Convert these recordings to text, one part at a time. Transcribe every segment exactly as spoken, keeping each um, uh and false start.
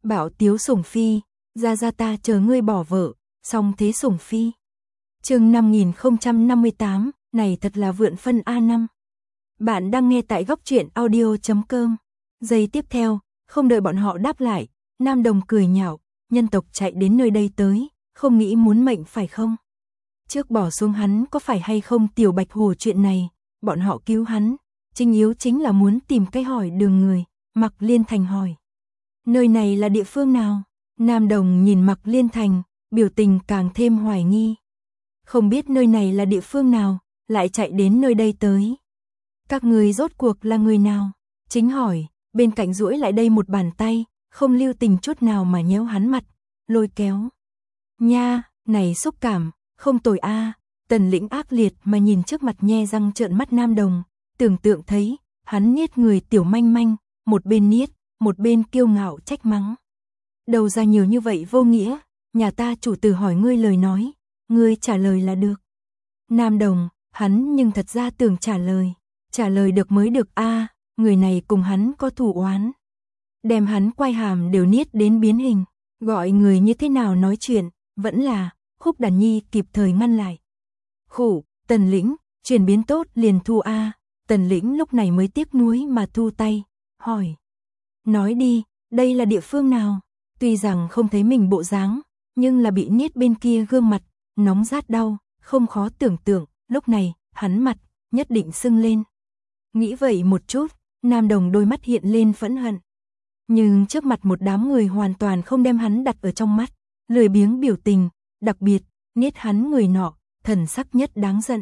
Bảo Tiếu Sủng Phi, ra ra ta chờ ngươi bỏ vợ, xong thế Sủng Phi. Chương năm nghìn không trăm năm mươi tám, này thật là vượn phân a năm. Bạn đang nghe tại góc truyện audio chấm com. Giây tiếp theo, không đợi bọn họ đáp lại, Nam Đồng cười nhạo, nhân tộc chạy đến nơi đây tới, không nghĩ muốn mệnh phải không? Trước bỏ xuống hắn có phải hay không Tiểu Bạch Hồ chuyện này, bọn họ cứu hắn, chính yếu chính là muốn tìm cái hỏi đường người. Mạc Liên Thành hỏi, nơi này là địa phương nào? Nam Đồng nhìn Mạc Liên Thành, biểu tình càng thêm hoài nghi. Không biết nơi này là địa phương nào, lại chạy đến nơi đây tới. Các người rốt cuộc là người nào? Chính hỏi, bên cạnh duỗi lại đây một bàn tay, không lưu tình chút nào mà nhéo hắn mặt, lôi kéo. Nha, này xúc cảm, không tồi a. À. Tần Lĩnh ác liệt mà nhìn trước mặt nhe răng trợn mắt Nam Đồng, tưởng tượng thấy, hắn niết người tiểu manh manh, một bên niết, một bên kiêu ngạo trách mắng. Đầu ra nhiều như vậy vô nghĩa, nhà ta chủ tử hỏi ngươi lời nói, ngươi trả lời là được. Nam Đồng, hắn nhưng thật ra tưởng trả lời, trả lời được mới được a, à, người này cùng hắn có thù oán. Đem hắn quay hàm đều niết đến biến hình, gọi người như thế nào nói chuyện, vẫn là, Khúc Đàn Nhi kịp thời ngăn lại. Khủ, Tần Lĩnh, chuyển biến tốt liền thu a. À. Tần Lĩnh lúc này mới tiếc nuối mà thu tay, hỏi. Nói đi, đây là địa phương nào? Tuy rằng không thấy mình bộ dáng, nhưng là bị niết bên kia gương mặt, nóng rát đau, không khó tưởng tượng, lúc này, hắn mặt, nhất định sưng lên. Nghĩ vậy một chút, Nam Đồng đôi mắt hiện lên phẫn hận. Nhưng trước mặt một đám người hoàn toàn không đem hắn đặt ở trong mắt, lười biếng biểu tình, đặc biệt, niết hắn người nọ, thần sắc nhất đáng giận.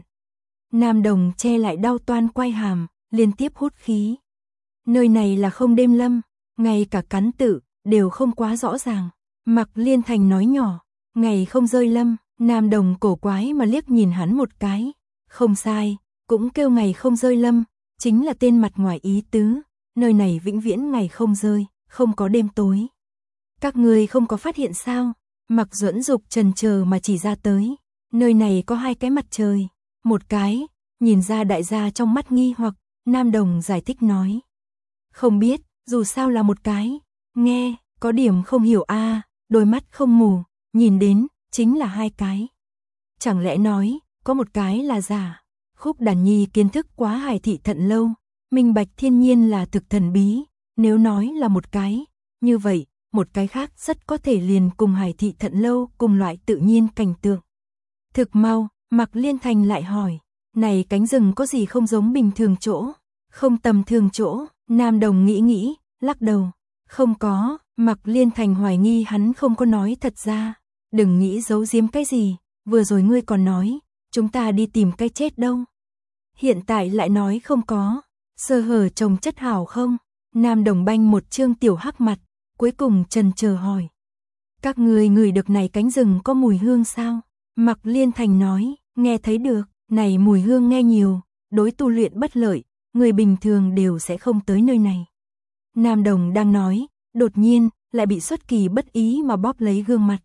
Nam Đồng che lại đau toan quay hàm, liên tiếp hút khí. Nơi này là không đêm lâm, ngay cả cắn tự, đều không quá rõ ràng. Mạc Liên Thành nói nhỏ, ngày không rơi lâm, Nam Đồng cổ quái mà liếc nhìn hắn một cái. Không sai, cũng kêu ngày không rơi lâm, chính là tên mặt ngoài ý tứ, nơi này vĩnh viễn ngày không rơi, không có đêm tối. Các người không có phát hiện sao? Mạc Duẫn Dục trần chờ mà chỉ ra tới, nơi này có hai cái mặt trời, một cái, nhìn ra đại gia trong mắt nghi hoặc, Nam Đồng giải thích nói. Không biết, dù sao là một cái, nghe, có điểm không hiểu a, à, đôi mắt không mù, nhìn đến, chính là hai cái. Chẳng lẽ nói, có một cái là giả? Khúc Đàn Nhi kiến thức quá Hải Thị Thận Lâu, minh bạch thiên nhiên là thực thần bí, nếu nói là một cái, như vậy, một cái khác rất có thể liền cùng Hải Thị Thận Lâu cùng loại tự nhiên cảnh tượng. Thực mau, Mạc Liên Thành lại hỏi, này cánh rừng có gì không giống bình thường chỗ, không tầm thường chỗ? Nam Đồng nghĩ nghĩ, lắc đầu, không có. Mạc Liên Thành hoài nghi hắn không có nói thật ra, đừng nghĩ giấu giếm cái gì, vừa rồi ngươi còn nói, chúng ta đi tìm cái chết đâu. Hiện tại lại nói không có, sơ hở chồng chất hảo không? Nam Đồng banh một trương tiểu hắc mặt, cuối cùng trần chờ hỏi. Các người ngửi được này cánh rừng có mùi hương sao? Mạc Liên Thành nói, nghe thấy được, này mùi hương nghe nhiều, đối tu luyện bất lợi, người bình thường đều sẽ không tới nơi này. Nam Đồng đang nói, đột nhiên, lại bị xuất kỳ bất ý mà bóp lấy gương mặt.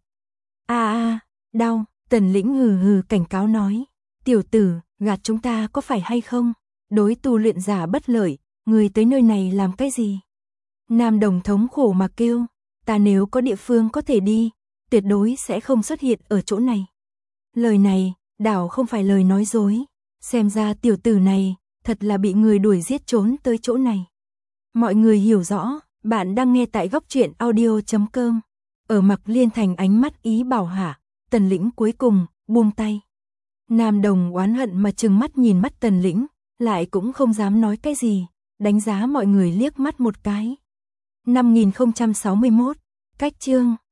A a, đau, Tần Lĩnh hừ hừ cảnh cáo nói, tiểu tử, gạt chúng ta có phải hay không? Đối tu luyện giả bất lợi, người tới nơi này làm cái gì? Nam Đồng thống khổ mà kêu, ta nếu có địa phương có thể đi, tuyệt đối sẽ không xuất hiện ở chỗ này. Lời này, đảo không phải lời nói dối, xem ra tiểu tử này, thật là bị người đuổi giết trốn tới chỗ này. Mọi người hiểu rõ, bạn đang nghe tại góc truyện audio chấm com. Ở Mạc Liên Thành ánh mắt ý bảo hạ, Tần Lĩnh cuối cùng, buông tay. Nam Đồng oán hận mà trừng mắt nhìn mắt Tần Lĩnh, lại cũng không dám nói cái gì, đánh giá mọi người liếc mắt một cái. năm nghìn không trăm sáu mươi mốt, cách chương.